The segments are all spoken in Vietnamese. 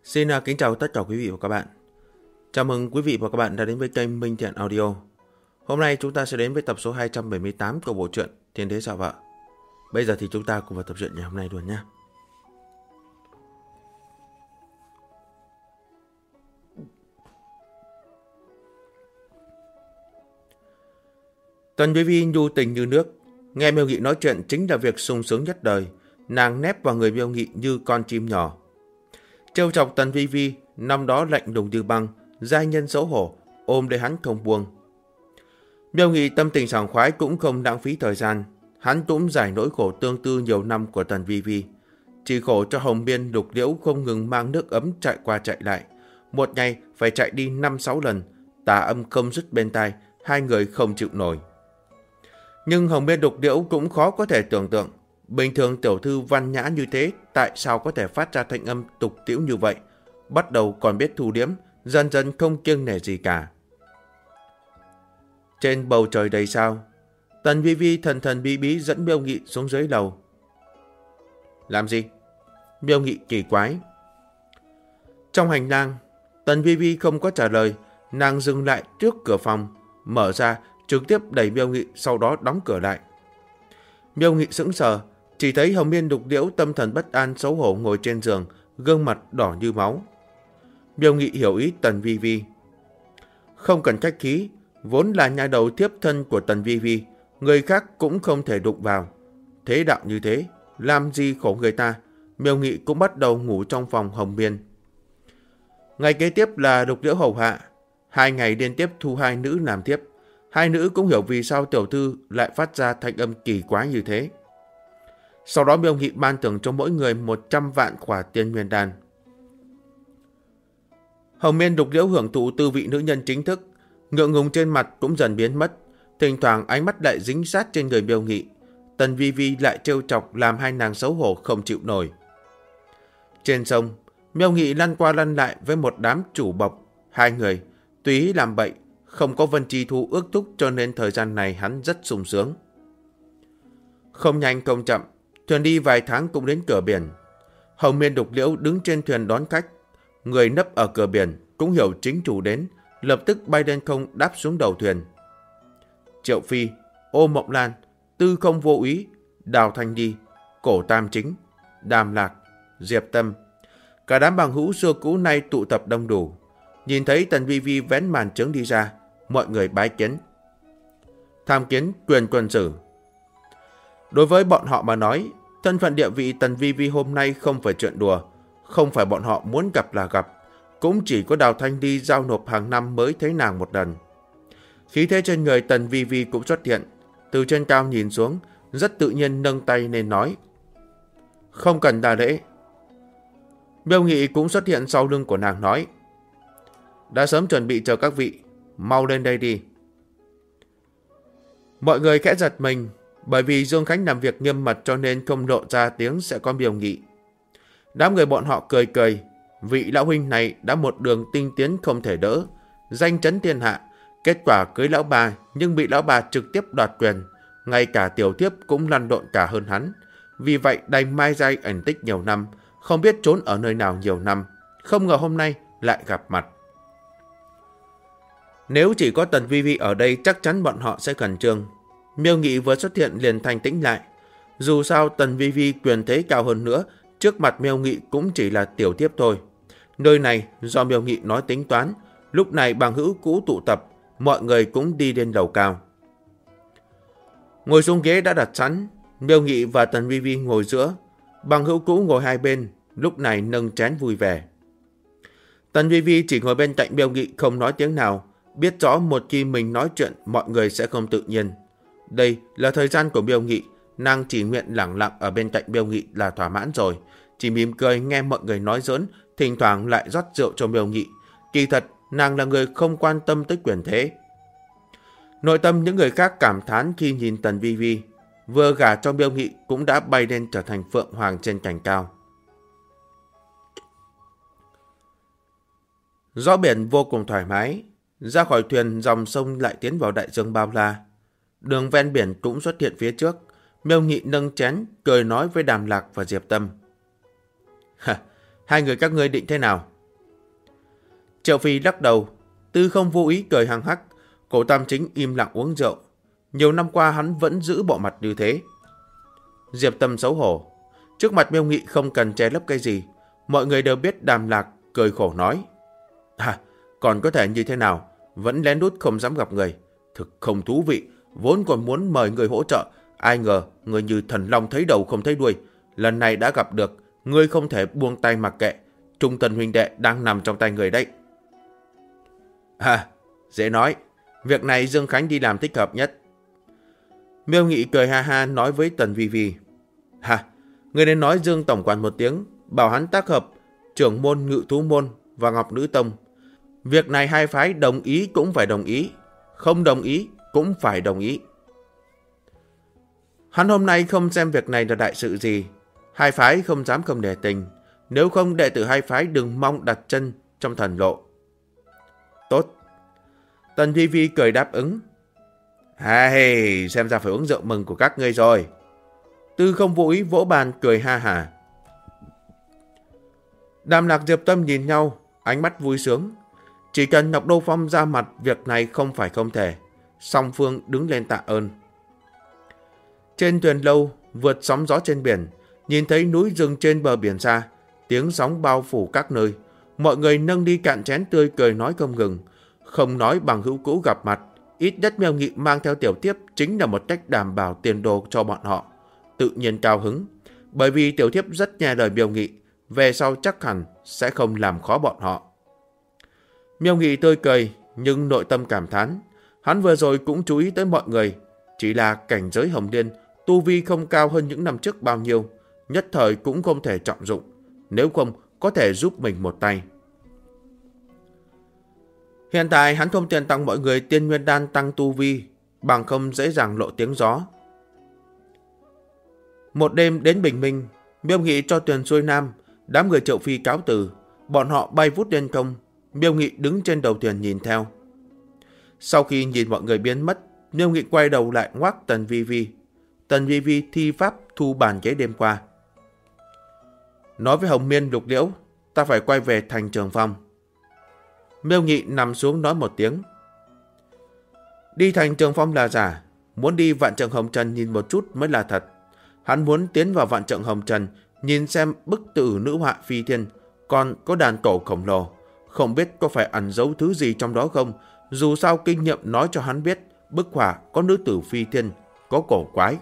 Xin kính chào tất cả quý vị và các bạn. Chào mừng quý vị và các bạn đã đến với kênh Minh Thiện Audio. Hôm nay chúng ta sẽ đến với tập số 278 của bộ truyện Thiên Đế Xạ Vợ. Bây giờ thì chúng ta cùng vào tập truyện ngày hôm nay luôn nhé. Tần Vi Vi nhu tình như nước, nghe Miêu Nghị nói chuyện chính là việc sung sướng nhất đời. Nàng nép vào người Miêu Nghị như con chim nhỏ. Trêu chọc Tần Vi Vi, năm đó lạnh lùng như băng, giai nhân xấu hổ, ôm lấy hắn không buông. Miêu Nghị tâm tình sảng khoái cũng không lãng phí thời gian, hắn cũng giải nỗi khổ tương tư nhiều năm của Tần Vi Vi. Chỉ khổ cho Hồng Biên Lục Liễu không ngừng mang nước ấm chạy qua chạy lại, một ngày phải chạy đi 5-6 lần, tà âm không dứt bên tai, hai người không chịu nổi. Nhưng Hồng Biên Lục Liễu cũng khó có thể tưởng tượng, bình thường tiểu thư văn nhã như thế tại sao có thể phát ra thanh âm tục tĩu như vậy, bắt đầu còn biết thu liếm, dần dần không kiêng nể gì cả. Trên bầu trời đầy sao, Tần Vi Vi thần thần bí bí dẫn Miêu Nghị xuống dưới lầu. Làm gì? Miêu Nghị kỳ quái. Trong hành lang, Tần Vi Vi không có trả lời, nàng dừng lại trước cửa phòng, mở ra, trực tiếp đẩy Miêu Nghị, sau đó đóng cửa lại. Miêu Nghị sững sờ, chỉ thấy Hồng Biên Lục Liễu tâm thần bất an xấu hổ ngồi trên giường, gương mặt đỏ như máu. Miêu Nghị hiểu ý Tần Vi Vi. Không cần khách khí, vốn là nhà đầu thiếp thân của Tần Vi Vi, người khác cũng không thể đụng vào. Thế đạo như thế, làm gì khổ người ta. Miêu Nghị cũng bắt đầu ngủ trong phòng Hồng Biên. Ngày kế tiếp là Lục Liễu hầu hạ, 2 ngày liên tiếp thu 2 nữ làm thiếp. Hai nữ cũng hiểu vì sao tiểu thư lại phát ra thanh âm kỳ quái như thế. Sau đó Miêu Nghị ban thưởng cho mỗi người 100 vạn khỏa tiên nguyên đan. Hồng Biên Lục Liễu hưởng thụ tư vị nữ nhân chính thức, ngượng ngùng trên mặt cũng dần biến mất, thỉnh thoảng ánh mắt lại dính sát trên người Miêu Nghị. Tần Vi Vi lại trêu chọc làm hai nàng xấu hổ không chịu nổi. Trên sông, Miêu Nghị lăn qua lăn lại với một đám chủ bộc, hai người tùy ý làm bậy, không có Vân Chi Thu ước thúc cho nên thời gian này hắn rất sung sướng. Không nhanh không chậm, thuyền đi vài tháng cũng đến cửa biển. Hồng Biên Lục Liễu đứng trên thuyền đón khách, người nấp ở cửa biển cũng hiểu chính chủ đến, lập tức bay lên không đáp xuống đầu thuyền. Triệu Phi, Ô Mộng Lan, Tư Không Vô Úy, Đào Thanh Đi, Cổ Tam Chính, Đàm Lạc, Diệp Tâm, cả đám bằng hữu xưa cũ nay tụ tập đông đủ. Nhìn thấy Tần Vi Vi vén màn trướng đi ra, mọi người bái kiến. Tham kiến quyền quân sử. Đối với bọn họ mà nói, thân phận địa vị Tần Vi Vi hôm nay không phải chuyện đùa, không phải bọn họ muốn gặp là gặp, cũng chỉ có Đào Thanh đi giao nộp hàng năm mới thấy nàng một lần. Khí thế trên người Tần Vi Vi cũng xuất hiện, từ trên cao nhìn xuống, rất tự nhiên nâng tay nên nói. Không cần đa lễ. Miêu Nghị cũng xuất hiện sau lưng của nàng nói. Đã sớm chuẩn bị chờ các vị, mau lên đây đi. Mọi người khẽ giật mình, bởi vì Dương Khánh làm việc nghiêm mật cho nên không lộ ra tiếng sẽ có Miêu Nghị. Đám người bọn họ cười cười, vị lão huynh này đã một đường tinh tiến không thể đỡ, danh chấn thiên hạ, kết quả cưới lão bà nhưng bị lão bà trực tiếp đoạt quyền, ngay cả tiểu thiếp cũng lăn lộn cả hơn hắn. Vì vậy đành mai dai ẩn tích nhiều năm, không biết trốn ở nơi nào nhiều năm, không ngờ hôm nay lại gặp mặt. Nếu chỉ có Tần Vi Vi ở đây chắc chắn bọn họ sẽ khẩn trương. Miêu Nghị vừa xuất hiện liền thanh tĩnh lại. Dù sao Tần Vi Vi quyền thế cao hơn nữa, trước mặt Miêu Nghị cũng chỉ là tiểu thiếp thôi. Nơi này do Miêu Nghị nói tính toán, lúc này bằng hữu cũ tụ tập, mọi người cũng đi lên lầu cao. Ngồi xuống ghế đã đặt sẵn, Miêu Nghị và Tần Vi Vi ngồi giữa, bằng hữu cũ ngồi hai bên, lúc này nâng chén vui vẻ. Tần Vi Vi chỉ ngồi bên cạnh Miêu Nghị không nói tiếng nào, biết rõ một khi mình nói chuyện mọi người sẽ không tự nhiên. Đây là thời gian của Miêu Nghị, nàng chỉ nguyện lặng lặng ở bên cạnh Miêu Nghị là thỏa mãn rồi, chỉ mỉm cười nghe mọi người nói giỡn, thỉnh thoảng lại rót rượu cho Miêu Nghị. Kỳ thật, nàng là người không quan tâm tới quyền thế. Nội tâm những người khác cảm thán khi nhìn Tần Vi Vi, vừa gả cho Miêu Nghị cũng đã bay lên trở thành phượng hoàng trên cành cao. Gió biển vô cùng thoải mái, ra khỏi thuyền dòng sông lại tiến vào đại dương bao la. Đường ven biển cũng xuất hiện phía trước, Miêu Nghị nâng chén, cười nói với Đàm Lạc và Diệp Tâm. Hai người các ngươi định thế nào? Triệu Phi lắc đầu, Tư Không vô ý cười hăng hắc. Cổ Tam Chính im lặng uống rượu. Nhiều năm qua hắn vẫn giữ bộ mặt như thế. Diệp Tâm xấu hổ. Trước mặt Miêu Nghị không cần che lấp cái gì. Mọi người đều biết Đàm Lạc cười khổ nói. Còn có thể như thế nào? Vẫn lén lút không dám gặp người. Thực không thú vị. Vốn còn muốn mời người hỗ trợ. Ai ngờ người như thần long thấy đầu không thấy đuôi. Lần này đã gặp được. Ngươi không thể buông tay mặc kệ. Trung Tần huynh đệ đang nằm trong tay người đấy. Dễ nói. Việc này Dương Khánh đi làm thích hợp nhất. Miêu Nghị cười ha ha nói với Tần Vi Vi. Ngươi nên nói Dương tổng quản một tiếng, bảo hắn tác hợp trưởng môn Ngự Thú môn và Ngọc Nữ tông. Việc này hai phái đồng ý cũng phải đồng ý, không đồng ý cũng phải đồng ý. Hắn hôm nay không xem việc này là đại sự gì, hai phái không dám không để tình, nếu không đệ tử hai phái đừng mong đặt chân trong thần lộ. Tốt. Tần Vi Vi cười đáp ứng. Xem ra phải uống rượu mừng của các ngươi rồi. Tư Không vô ý vỗ bàn cười ha hả. Đàm Lạc Diệp Tâm nhìn nhau, ánh mắt vui sướng. Chỉ cần Ngọc Đô Phong ra mặt, việc này không phải không thể. Song phương đứng lên tạ ơn. Trên thuyền lâu, vượt sóng gió trên biển, nhìn thấy núi rừng trên bờ biển xa, tiếng sóng bao phủ các nơi. Mọi người nâng đi cạn chén tươi cười nói không ngừng. Không nói bằng hữu cũ gặp mặt, ít nhất Miêu Nghị mang theo tiểu thiếp chính là một cách đảm bảo tiền đồ cho bọn họ. Tự nhiên cao hứng, bởi vì tiểu thiếp rất nghe lời Miêu Nghị, về sau chắc hẳn sẽ không làm khó bọn họ. Miêu Nghị tươi cười, nhưng nội tâm cảm thán. Hắn vừa rồi cũng chú ý tới mọi người, chỉ là cảnh giới Hồng Liên, tu vi không cao hơn những năm trước bao nhiêu, nhất thời cũng không thể trọng dụng, nếu không có thể giúp mình một tay. Hiện tại hắn không tiền tặng mọi người tiên nguyên đan tăng tu vi, bằng không dễ dàng lộ tiếng gió. Một đêm đến bình minh, Miêu Nghị cho thuyền xuôi nam, đám người Triệu Phi cáo từ, bọn họ bay vút lên không. Miêu Nghị đứng trên đầu thuyền nhìn theo. Sau khi nhìn mọi người biến mất, Miêu Nghị quay đầu lại ngoắc Tần Vi Vi. Tần Vi Vi thi pháp thu bàn ghế đêm qua. Nói với Hồng Miên Lục Liễu, ta phải quay về thành Trường Phong. Miêu Nghị nằm xuống nói một tiếng. Đi thành Trường Phong là giả, muốn đi Vạn Trượng Hồng Trần nhìn một chút mới là thật. Hắn muốn tiến vào Vạn Trượng Hồng Trần, nhìn xem bức tử nữ họa phi thiên, còn có đàn tổ khổng lồ. Không biết có phải ẩn giấu thứ gì trong đó không, dù sao kinh nghiệm nói cho hắn biết bức họa có nữ tử phi thiên, có cổ quái.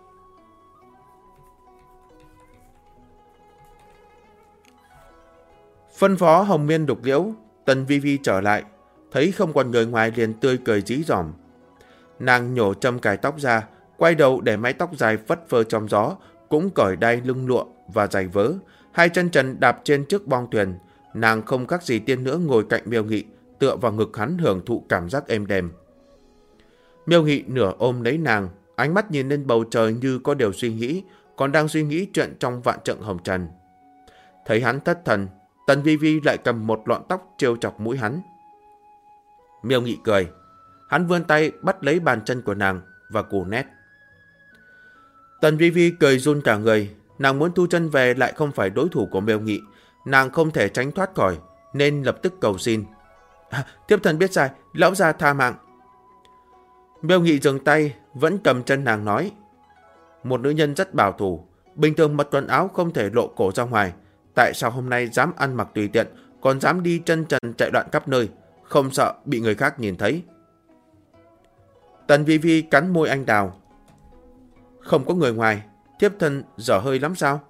Phân phó Hồng Miên Đục Liễu, Tần Vi Vi trở lại, thấy không còn người ngoài liền tươi cười dí dỏm. Nàng nhổ châm cài tóc ra, quay đầu để mái tóc dài phất phơ trong gió, cũng cởi đai lưng lụa và giày vớ, hai chân trần đạp trên chiếc bong thuyền. Nàng không khác gì tiên nữa ngồi cạnh Miêu Nghị, tựa vào ngực hắn hưởng thụ cảm giác êm đềm. Miêu Nghị nửa ôm lấy nàng, ánh mắt nhìn lên bầu trời như có điều suy nghĩ, còn đang suy nghĩ chuyện trong Vạn Trượng Hồng Trần. Thấy hắn thất thần, Tần Vi Vi lại cầm một lọn tóc trêu chọc mũi hắn. Miêu Nghị cười, hắn vươn tay bắt lấy bàn chân của nàng và cù nét. Tần Vi Vi cười run cả người, nàng muốn thu chân về lại không phải đối thủ của Miêu Nghị, nàng không thể tránh thoát khỏi, nên lập tức cầu xin. Thiếp thần biết sai, lão gia tha mạng. Miêu Nghị dừng tay, vẫn cầm chân nàng nói. Một nữ nhân rất bảo thủ, bình thường mặc quần áo không thể lộ cổ ra ngoài. Tại sao hôm nay dám ăn mặc tùy tiện, còn dám đi chân trần chạy loạn khắp nơi, không sợ bị người khác nhìn thấy? Tần Vi Vi cắn môi anh đào. Không có người ngoài, thiếp thân dở hơi lắm sao?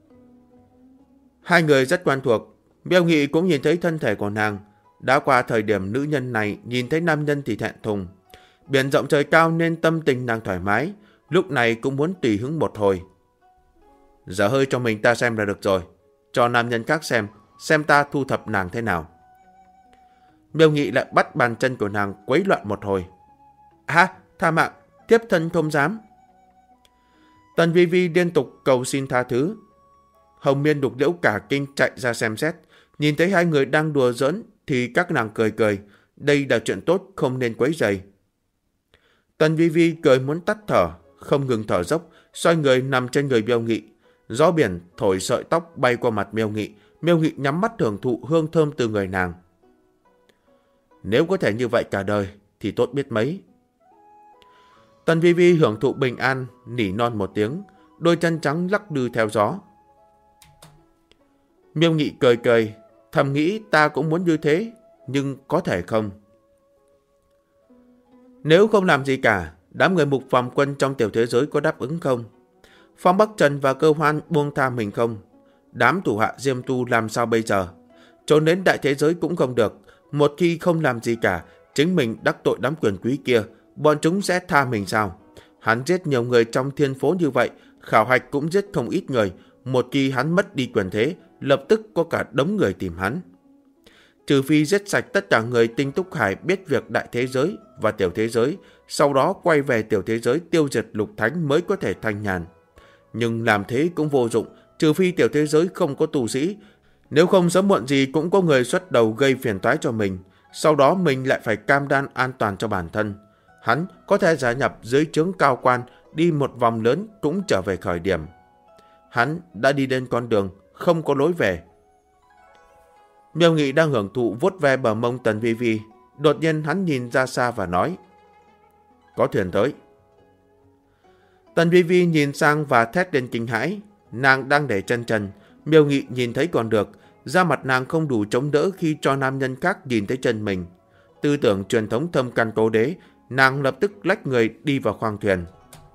Hai người rất quen thuộc, Miêu Nghị cũng nhìn thấy thân thể của nàng. Đã qua thời điểm nữ nhân này nhìn thấy nam nhân thì thẹn thùng. Biển rộng trời cao nên tâm tình nàng thoải mái, lúc này cũng muốn tùy hứng một hồi. Dở hơi cho mình ta xem là được rồi, cho nam nhân khác xem ta thu thập nàng thế nào. Miêu Nghị lại bắt bàn chân của nàng quấy loạn một hồi. Tha mạng, thiếp thân không dám. Tần Vi Vi liên tục cầu xin tha thứ. Hồng Miên Đục Liễu cả kinh chạy ra xem xét, nhìn thấy hai người đang đùa giỡn thì các nàng cười cười, đây là chuyện tốt không nên quấy rầy. Tần Vi Vi cười muốn tắt thở, không ngừng thở dốc, xoay người nằm trên người Miêu Nghị. Gió biển thổi sợi tóc bay qua mặt Miêu Nghị, Miêu Nghị nhắm mắt hưởng thụ hương thơm từ người nàng. Nếu có thể như vậy cả đời thì tốt biết mấy. Tần Vi Vi hưởng thụ bình an, nỉ non một tiếng, đôi chân trắng lắc lư theo gió. Miêu Nghị cười cười, thầm nghĩ ta cũng muốn như thế, nhưng có thể không. Nếu không làm gì cả, đám người Mục Phàm Quân trong tiểu thế giới có đáp ứng không? Phong Bắc Trần và Cơ Hoan buông tha mình không? Đám thủ hạ Diêm Tu làm sao bây giờ? Trốn đến đại thế giới cũng không được. Một khi không làm gì cả, chính mình đắc tội đám quyền quý kia, bọn chúng sẽ tha mình sao? Hắn giết nhiều người trong thiên phố như vậy, khảo hạch cũng giết không ít người. Một khi hắn mất đi quyền thế, lập tức có cả đống người tìm hắn. Trừ phi giết sạch tất cả người Tinh Túc Hải biết việc đại thế giới và tiểu thế giới, sau đó quay về tiểu thế giới tiêu diệt Lục Thánh mới có thể thanh nhàn. Nhưng làm thế cũng vô dụng, trừ phi tiểu thế giới không có tu sĩ. Nếu không sớm muộn gì cũng có người xuất đầu gây phiền toái cho mình, sau đó mình lại phải cam đoan an toàn cho bản thân. Hắn có thể gia nhập dưới trướng cao quan, đi một vòng lớn cũng trở về khởi điểm. Hắn đã đi đến con đường, không có lối về. Miêu Nghị đang hưởng thụ vuốt ve bờ mông Tần Vi Vi. Đột nhiên hắn nhìn ra xa và nói: có thuyền tới. Tần Vi Vi nhìn sang và thét lên kinh hãi. Nàng đang để chân trần. Miêu Nghị nhìn thấy còn được. Da mặt nàng không đủ chống đỡ khi cho nam nhân khác nhìn thấy chân mình. Tư tưởng truyền thống thâm căn cố đế, nàng lập tức lách người đi vào khoang thuyền.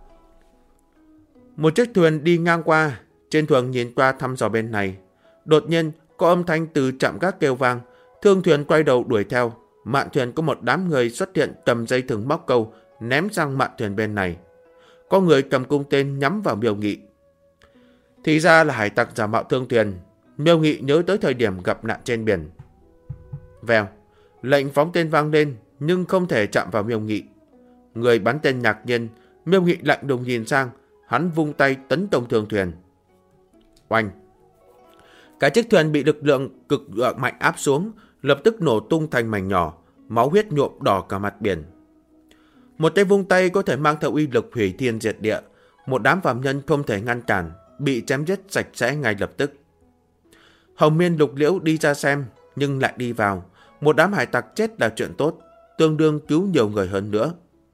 Một chiếc thuyền đi ngang qua. Trên thuyền nhìn qua thăm dò bên này. Đột nhiên có âm thanh từ trạm gác kêu vang. Thương thuyền quay đầu đuổi theo. Mạn thuyền có một đám người xuất hiện cầm dây thừng móc câu ném sang mạn thuyền bên này. Có người cầm cung tên nhắm vào Miêu Nghị. Thì ra là hải tặc giả mạo thương thuyền. Miêu Nghị nhớ tới thời điểm gặp nạn trên biển. Vèo, lệnh phóng tên vang lên nhưng không thể chạm vào Miêu Nghị. Người bắn tên ngạc nhiên. Miêu Nghị lạnh lùng nhìn sang. Hắn vung tay tấn công thương thuyền. Oanh! Cả chiếc thuyền bị lực lượng cực mạnh áp xuống, lập tức nổ tung thành mảnh nhỏ, máu huyết nhuộm đỏ cả mặt biển. Một tay vung tay có thể mang theo uy lực hủy thiên diệt địa, một đám phàm nhân không thể ngăn cản, bị chém giết sạch sẽ ngay lập tức. Hồng Miên Lục Liễu đi ra xem, nhưng lại đi vào. Một đám hải tặc chết là chuyện tốt, tương đương cứu nhiều người hơn nữa.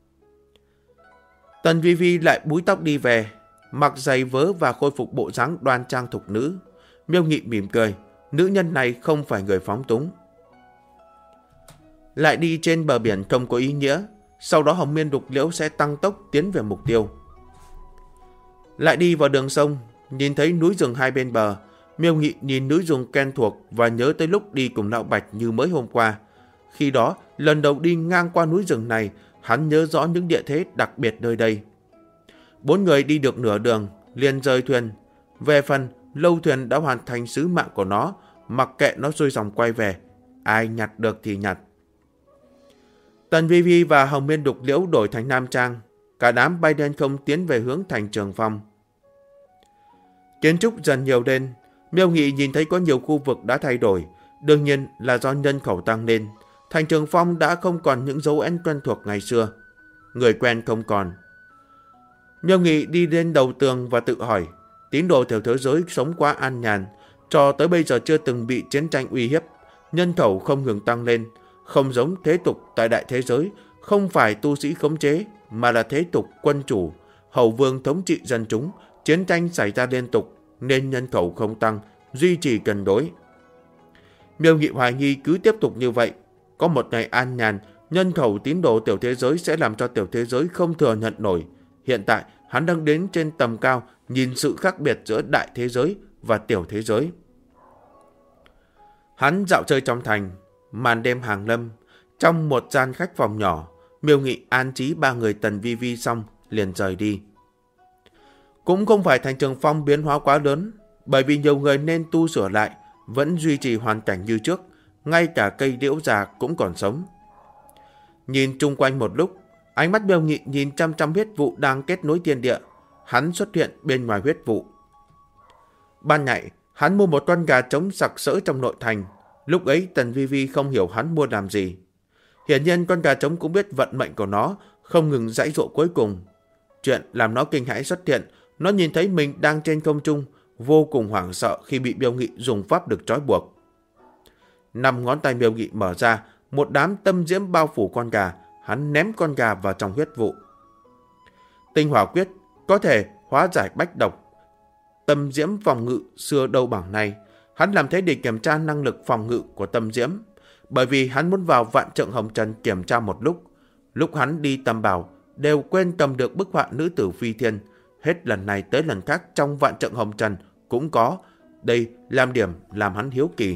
Tần Vi Vi lại búi tóc đi về, mặc giày vớ và khôi phục bộ dáng đoan trang thục nữ. Miêu Nghị mỉm cười, nữ nhân này không phải người phóng túng. Lại đi trên bờ biển không có ý nghĩa, sau đó Hồng Miên Lục Liễu sẽ tăng tốc tiến về mục tiêu. Lại đi vào đường sông, nhìn thấy núi rừng hai bên bờ. Miêu Nghị nhìn núi rừng quen thuộc và nhớ tới lúc đi cùng Lão Bạch như mới hôm qua. Khi đó, lần đầu đi ngang qua núi rừng này, hắn nhớ rõ những địa thế đặc biệt nơi đây. Bốn người đi được nửa đường, liền rời thuyền. Về phần, lâu thuyền đã hoàn thành sứ mạng của nó, mặc kệ nó xuôi dòng quay về. Ai nhặt được thì nhặt. Tần Vi Vi và Hồng Miên Lục Liễu đổi thành nam trang. Cả đám bay lên không tiến về hướng thành Trường Phong. Kiến trúc dần nhiều lên. Miêu Nghị nhìn thấy có nhiều khu vực đã thay đổi. Đương nhiên là do nhân khẩu tăng lên. Thành Trường Phong đã không còn những dấu ấn quen thuộc ngày xưa. Người quen không còn. Miêu Nghị đi lên đầu tường và tự hỏi. Tín đồ tiểu thế giới sống quá an nhàn, cho tới bây giờ chưa từng bị chiến tranh uy hiếp. Nhân khẩu không ngừng tăng lên. Không giống thế tục tại đại thế giới, không phải tu sĩ khống chế, mà là thế tục quân chủ, hầu vương thống trị dân chúng. Chiến tranh xảy ra liên tục nên nhân khẩu không tăng, duy trì cân đối. Miêu Nghị hoài nghi cứ tiếp tục như vậy, có một ngày an nhàn, nhân khẩu tín đồ tiểu thế giới sẽ làm cho tiểu thế giới không thừa nhận nổi. Hiện tại hắn đang đến trên tầm cao, nhìn sự khác biệt giữa đại thế giới và tiểu thế giới. Hắn dạo chơi trong thành. Màn đêm hàng lâm, trong một gian khách phòng nhỏ, Miêu Nghị an trí ba người Tần Vi Vi xong liền rời đi. Cũng không phải thành Trường Phong biến hóa quá lớn, bởi vì nhiều người nên tu sửa lại, vẫn duy trì hoàn cảnh như trước, ngay cả cây liễu già cũng còn sống. Nhìn chung quanh một lúc, ánh mắt Miêu Nghị nhìn chăm chăm huyết vụ đang kết nối thiên địa. Hắn xuất hiện bên ngoài huyết vụ. Ban nhạy, hắn mua một con gà trống sặc sỡ trong nội thành. Lúc ấy Tần Vi Vi không hiểu hắn mua làm gì. Hiển nhiên con gà trống cũng biết vận mệnh của nó, không ngừng giãy giụa cuối cùng. Chuyện làm nó kinh hãi xuất hiện, nó nhìn thấy mình đang trên không trung, vô cùng hoảng sợ khi bị Miêu Nghị dùng pháp lực trói buộc. 5 ngón tay Miêu Nghị mở ra, một đám tâm diễm bao phủ con gà, hắn ném con gà vào trong huyết vụ. Tinh hỏa quyết có thể hóa giải bách độc. Tâm diễm phòng ngự xưa đâu bằng nay. Hắn làm thế để kiểm tra năng lực phòng ngự của tâm diễm, bởi vì hắn muốn vào vạn trượng hồng trần kiểm tra một lúc. Lúc hắn đi Tam Bảo đều quên cầm được bức họa nữ tử phi thiên. Hết lần này tới lần khác trong vạn trượng hồng trần cũng có. Đây làm điểm làm hắn hiếu kỳ.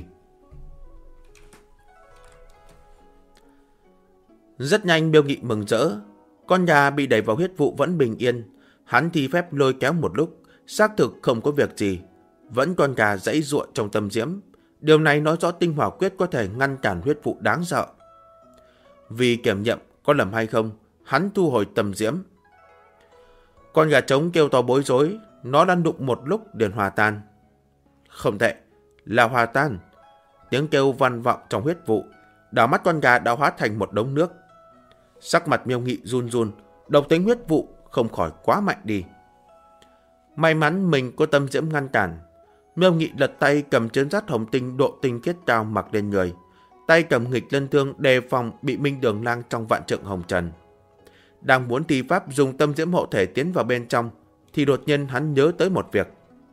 Rất nhanh Miêu Nghị mừng rỡ. Con gà bị đẩy vào huyết vụ vẫn bình yên. Hắn thi phép lôi kéo một lúc, xác thực không có việc gì. Vẫn con gà giãy giụa trong tâm diễm. Điều này nói rõ tinh hỏa quyết có thể ngăn cản huyết vụ đáng sợ. Vì kiểm nghiệm có lầm hay không, hắn thu hồi tâm diễm. Con gà trống kêu to bối rối, nó đang đụng một lúc liền hòa tan. Không tệ, là hòa tan. Tiếng kêu vang vọng trong huyết vụ, đảo mắt con gà đã hóa thành một đống nước. Sắc mặt Miêu Nghị run run, độc tính huyết vụ không khỏi quá mạnh đi. May mắn mình có tâm diễm ngăn cản. Miêu Nghị lật tay cầm chấn sát hồng tinh độ tinh khiết cao mặc lên người, tay cầm nghịch lân thương đề phòng bị Minh Đường Lang trong vạn trượng hồng trần. Đang muốn thi pháp dùng tâm diễm hộ thể tiến vào bên trong, thì đột nhiên hắn nhớ tới một việc.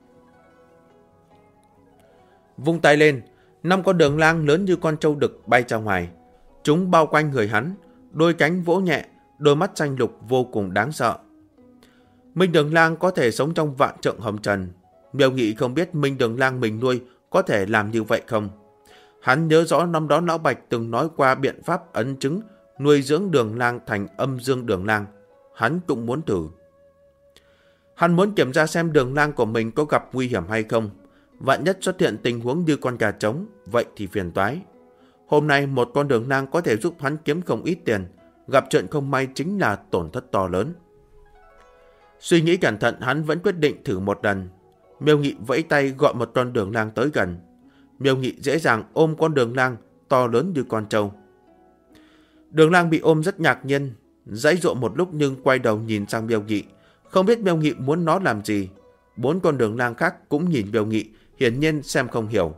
Vung tay lên, 5 con đường lang lớn như con trâu đực bay ra ngoài. Chúng bao quanh người hắn, đôi cánh vỗ nhẹ, đôi mắt xanh lục vô cùng đáng sợ. Minh Đường Lang có thể sống trong vạn trượng hồng trần. Miêu Nghị không biết Minh Đường Lang mình nuôi có thể làm như vậy không. Hắn nhớ rõ năm đó Lão Bạch từng nói qua biện pháp ấn chứng nuôi dưỡng đường lang thành âm dương đường lang. Hắn cũng muốn thử. Hắn muốn kiểm tra xem đường lang của mình có gặp nguy hiểm hay không. Vạn nhất xuất hiện tình huống như con gà trống, vậy thì phiền toái. Hôm nay một con đường lang có thể giúp hắn kiếm không ít tiền. Gặp chuyện không may chính là tổn thất to lớn. Suy nghĩ cẩn thận, hắn vẫn quyết định thử một lần. Miêu Nghị vẫy tay gọi một con đường lang tới gần. Miêu Nghị dễ dàng ôm con đường lang to lớn như con trâu. Đường lang bị ôm rất ngạc nhiên, giãy giụa một lúc nhưng quay đầu nhìn sang Miêu Nghị, không biết Miêu Nghị muốn nó làm gì. 4 con đường lang khác cũng nhìn Miêu Nghị, hiển nhiên xem không hiểu.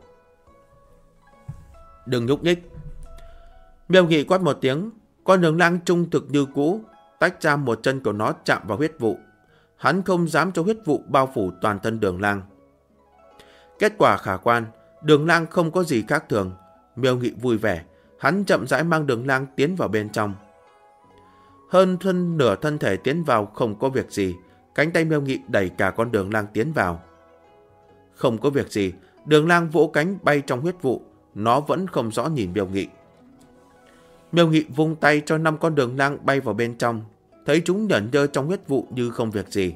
Đừng nhúc nhích. Miêu Nghị quát một tiếng, con đường lang trung thực như cũ, tách ra một chân của nó chạm vào huyết vụ. Hắn không dám cho huyết vụ bao phủ toàn thân đường lang. Kết quả khả quan, đường lang không có gì khác thường. Miêu Nghị vui vẻ, hắn chậm rãi mang đường lang tiến vào bên trong. Hơn phân nửa thân thể tiến vào không có việc gì, cánh tay Miêu Nghị đẩy cả con đường lang tiến vào. Không có việc gì, đường lang vỗ cánh bay trong huyết vụ, nó vẫn không rõ nhìn Miêu Nghị. Miêu Nghị vung tay cho 5 con đường lang bay vào bên trong, thấy chúng nhởn nhơ trong huyết vụ như không việc gì.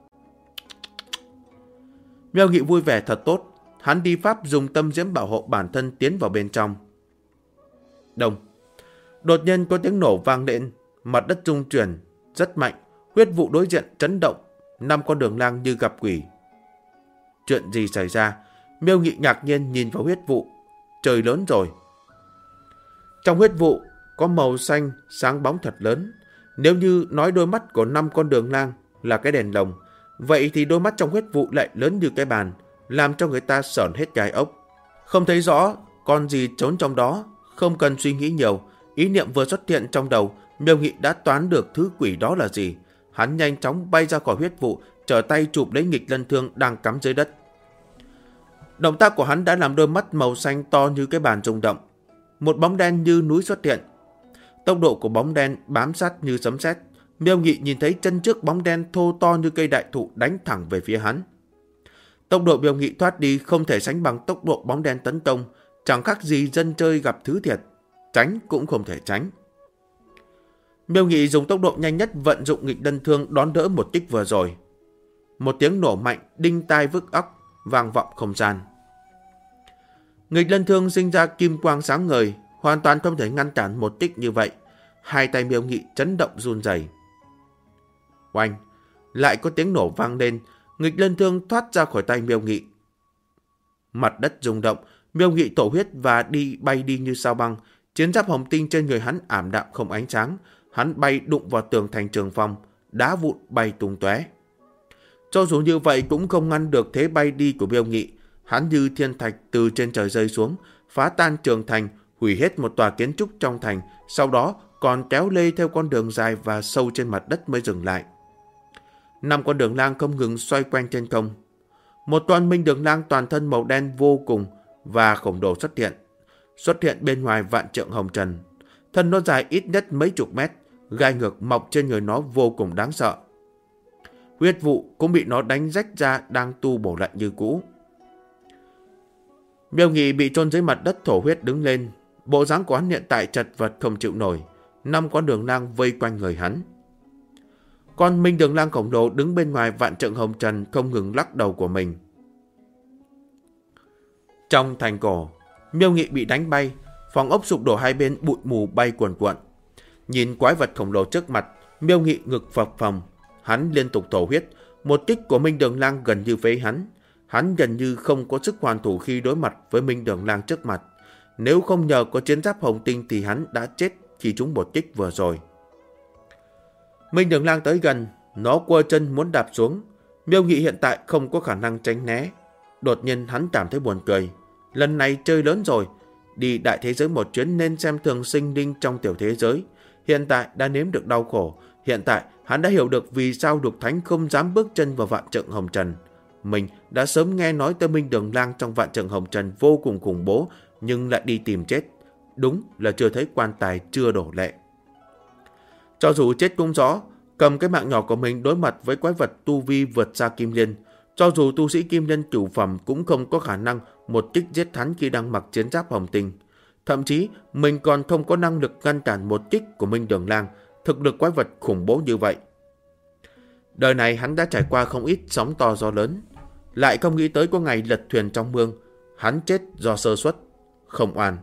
Miêu Nghị vui vẻ thật tốt, hắn đi pháp dùng tâm diễm bảo hộ bản thân tiến vào bên trong. Đông. Đột nhiên có tiếng nổ vang lên, mặt đất rung chuyển rất mạnh, huyết vụ đối diện chấn động, 5 con đường lang như gặp quỷ. Chuyện gì xảy ra? Miêu Nghị ngạc nhiên nhìn vào huyết vụ. Trời lớn rồi. Trong huyết vụ có màu xanh sáng bóng thật lớn. Nếu như nói đôi mắt của 5 con đường lang là cái đèn lồng, vậy thì đôi mắt trong huyết vụ lại lớn như cái bàn, làm cho người ta sởn hết gai ốc. Không thấy rõ con gì trốn trong đó, không cần suy nghĩ nhiều, ý niệm vừa xuất hiện trong đầu, Miêu Nghị đã toán được thứ quỷ đó là gì. Hắn nhanh chóng bay ra khỏi huyết vụ, trở tay chụp lấy nghịch lân thương đang cắm dưới đất. Động tác của hắn đã làm đôi mắt màu xanh to như cái bàn rung động. Một bóng đen như núi xuất hiện. Tốc độ của bóng đen bám sát như sấm sét. Miêu Nghị nhìn thấy chân trước bóng đen thô to như cây đại thụ đánh thẳng về phía hắn. Tốc độ Miêu Nghị thoát đi không thể sánh bằng tốc độ bóng đen tấn công, chẳng khác gì dân chơi gặp thứ thiệt, tránh cũng không thể tránh. Miêu Nghị dùng tốc độ nhanh nhất vận dụng nghịch lân thương đón đỡ một kích vừa rồi. Một tiếng nổ mạnh đinh tai vức óc vang vọng không gian. Nghịch lân thương sinh ra kim quang sáng ngời, hoàn toàn không thể ngăn cản một kích như vậy. Hai tay Miêu Nghị chấn động run rẩy. Oanh, lại có tiếng nổ vang lên, nghịch lân thương thoát ra khỏi tay Miêu Nghị. Mặt đất rung động, Miêu Nghị thổ huyết và bay đi như sao băng. Chiến giáp hồng tinh trên người hắn ảm đạm không ánh sáng. Hắn bay đụng vào tường thành trường phong, đá vụn bay tung tóe. Cho dù như vậy cũng không ngăn được thế bay đi của Miêu Nghị. Hắn như thiên thạch từ trên trời rơi xuống, phá tan trường thành, hủy hết một tòa kiến trúc trong thành, sau đó còn kéo lê theo con đường dài và sâu trên mặt đất mới dừng lại. 5 con đường lang không ngừng xoay quanh trên không. Một con minh đường lang toàn thân màu đen vô cùng và khổng lồ xuất hiện bên ngoài vạn trượng hồng trần. Thân nó dài ít nhất mấy chục mét, gai ngược mọc trên người nó vô cùng đáng sợ. Huyết vụ cũng bị nó đánh rách ra, đang tu bổ lại như cũ. Miêu Nghị bị chôn dưới mặt đất thổ huyết đứng lên, bộ dáng của hắn hiện tại chật vật không chịu nổi. 5 con đường lang vây quanh người hắn. Con minh đường lang khổng lồ đứng bên ngoài vạn trượng hồng trần không ngừng lắc đầu của mình. Trong thành cổ, Miêu Nghị bị đánh bay, phòng ốc sụp đổ hai bên, bụi mù bay cuồn cuộn. Nhìn quái vật khổng lồ trước mặt, Miêu Nghị ngực phập phồng, hắn liên tục thổ huyết, một kích của minh đường lang gần như phế hắn. Hắn gần như không có sức hoàn thủ khi đối mặt với minh đường lang trước mặt. Nếu không nhờ có chiến giáp hồng tinh thì hắn đã chết khi trúng một kích vừa rồi. Minh đường lang tới gần, nó quơ chân muốn đạp xuống. Miêu Nghị hiện tại không có khả năng tránh né. Đột nhiên hắn cảm thấy buồn cười. Lần này chơi lớn rồi, đi đại thế giới một chuyến nên xem thường sinh linh trong tiểu thế giới. Hiện tại đã nếm được đau khổ. Hiện tại hắn đã hiểu được vì sao Đục Thánh không dám bước chân vào vạn trượng hồng trần. Mình đã sớm nghe nói tới minh đường lang trong vạn trượng hồng trần vô cùng khủng bố, nhưng lại đi tìm chết. Đúng là chưa thấy quan tài chưa đổ lệ. Cho dù chết cũng rõ, cầm cái mạng nhỏ của mình đối mặt với quái vật tu vi vượt xa Kim Liên. Cho dù tu sĩ Kim Liên cửu phẩm cũng không có khả năng một kích giết hắn khi đang mặc chiến giáp hồng tinh. Thậm chí mình còn không có năng lực ngăn cản một kích của minh đường lang, thực lực quái vật khủng bố như vậy. Đời này hắn đã trải qua không ít sóng to gió lớn, lại không nghĩ tới có ngày lật thuyền trong mương. Hắn chết do sơ suất, không oan.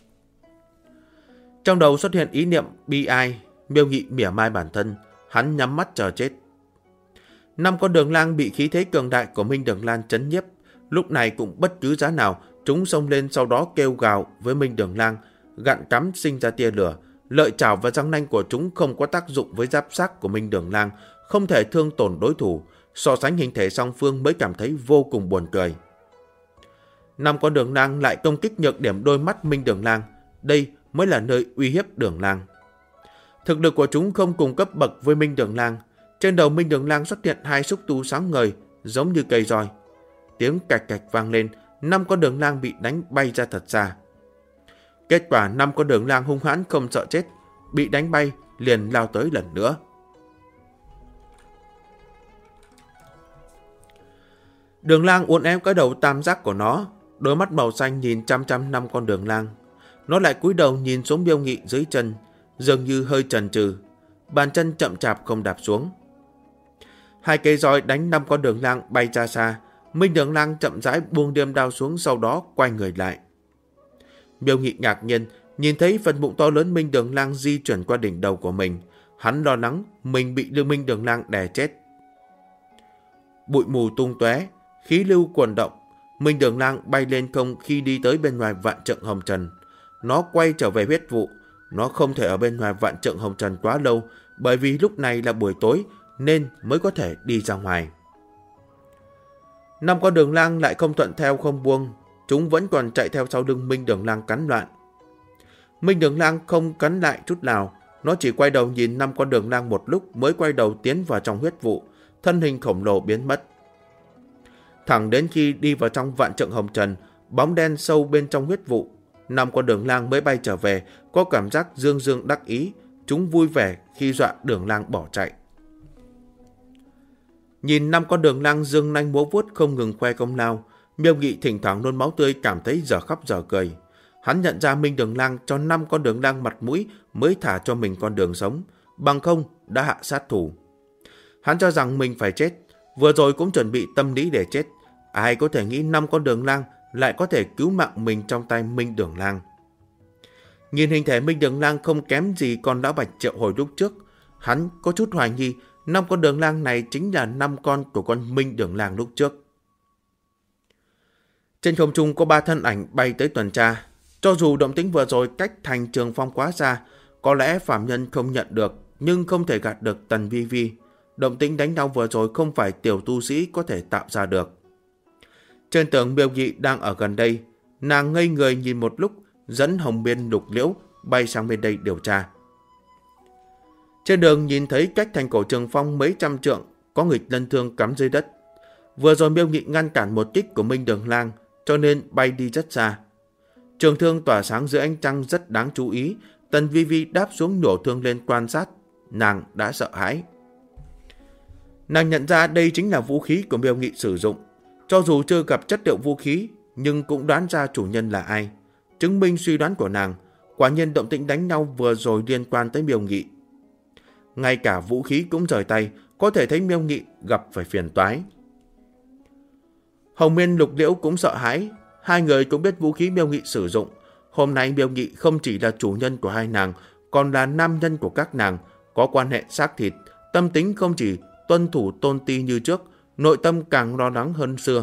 Trong đầu xuất hiện ý niệm bi ai. Miêu Nghị mỉa mai bản thân, hắn nhắm mắt chờ chết. 5 con đường lang bị khí thế cường đại của minh đường lang chấn nhiếp, lúc này cũng bất cứ giá nào chúng xông lên, sau đó kêu gào với minh đường lang, gặn cắm sinh ra tia lửa. Lợi chảo và răng nanh của chúng không có tác dụng với giáp xác của minh đường lang, không thể thương tổn đối thủ. So sánh hình thể song phương mới cảm thấy vô cùng buồn cười. 5 con đường lang lại công kích nhược điểm đôi mắt minh đường lang. Đây mới là nơi uy hiếp đường lang. Thực lực của chúng không cùng cấp bậc với minh đường lang. Trên đầu minh đường lang xuất hiện 2 xúc tu sáng ngời, giống như cây roi. Tiếng cạch cạch vang lên, 5 con đường lang bị đánh bay ra thật xa. Kết quả 5 con đường lang hung hãn không sợ chết, bị đánh bay liền lao tới lần nữa. Đường lang uốn éo cái đầu tam giác của nó, đôi mắt màu xanh nhìn chăm chăm 5 con đường lang. Nó lại cúi đầu nhìn xuống Miêu Nghị dưới chân, dường như hơi chần chừ, bàn chân chậm chạp không đạp xuống. 2 cây roi đánh 5 con đường lang bay ra xa. Minh đường lang chậm rãi buông điềm đao xuống, sau đó quay người lại. Miêu Nghị ngạc nhiên nhìn thấy phần bụng to lớn minh đường lang di chuyển qua đỉnh đầu của mình. Hắn lo lắng mình bị minh đường lang đè chết. Bụi mù tung tóe, khí lưu cuồn động. Minh đường lang bay lên không khi đi tới bên ngoài vạn trượng hồng trần. Nó quay trở về huyết vụ. Nó không thể ở bên ngoài vạn trượng hồng trần quá lâu, bởi vì lúc này là buổi tối nên mới có thể đi ra ngoài. 5 con đường lang lại không thuận theo không buông, chúng vẫn còn chạy theo sau lưng minh đường lang cắn loạn. Minh đường lang không cắn lại chút nào, nó chỉ quay đầu nhìn 5 con đường lang một lúc mới quay đầu tiến vào trong huyết vụ, thân hình khổng lồ biến mất. Thẳng đến khi đi vào trong vạn trượng hồng trần, bóng đen sâu bên trong huyết vụ, 5 con đường lang mới bay trở về, có cảm giác dương dương đắc ý. Chúng vui vẻ khi dọa đường lang bỏ chạy. Nhìn 5 con đường lang dương nanh múa vuốt không ngừng khoe công lao, Miêu Nghị thỉnh thoảng nôn máu tươi, cảm thấy dở khóc dở cười. Hắn nhận ra minh đường lang cho 5 con đường lang mặt mũi mới thả cho mình con đường sống, bằng không đã hạ sát thủ. Hắn cho rằng mình phải chết, vừa rồi cũng chuẩn bị tâm lý để chết. Ai có thể nghĩ 5 con đường lang lại có thể cứu mạng mình trong tay minh đường lang. Nhìn hình thể minh đường lang không kém gì con lão bạch triệu hồi lúc trước, hắn có chút hoài nghi 5 con đường lang này chính là 5 con của con minh đường lang lúc trước. Trên không trung có 3 thân ảnh bay tới tuần tra. Cho dù động tĩnh vừa rồi cách thành Trường Phong quá xa, có lẽ phàm nhân không nhận được, nhưng không thể gạt được Tần Vi Vi. Động tĩnh đánh nhau vừa rồi không phải tiểu tu sĩ có thể tạo ra được. Trên tường Miêu Nghị đang ở gần đây, nàng ngây người nhìn một lúc, dẫn Hồng Miên Lục Liễu bay sang bên đây điều tra. Trên đường nhìn thấy cách thành cổ Trường Phong mấy trăm trượng có nghịch lân thương cắm dưới đất. Vừa rồi Miêu Nghị ngăn cản một kích của Minh Đường Lang, cho nên bay đi rất xa. Trường thương tỏa sáng dưới ánh trăng rất đáng chú ý. Tần Vi Vi đáp xuống nhổ thương lên quan sát. Nàng đã sợ hãi. Nàng nhận ra đây chính là vũ khí của Miêu Nghị sử dụng. Cho dù chưa gặp chất liệu vũ khí, nhưng cũng đoán ra chủ nhân là ai. Chứng minh suy đoán của nàng, quả nhiên động tĩnh đánh nhau vừa rồi liên quan tới Miêu Nghị. Ngay cả vũ khí cũng rời tay, có thể thấy Miêu Nghị gặp phải phiền toái. Hồng Miên Lục Liễu cũng sợ hãi. Hai người cũng biết vũ khí Miêu Nghị sử dụng. Hôm nay Miêu Nghị không chỉ là chủ nhân của hai nàng, còn là nam nhân của các nàng, có quan hệ xác thịt, tâm tính không chỉ tuân thủ tôn ti như trước, nội tâm càng lo lắng hơn xưa.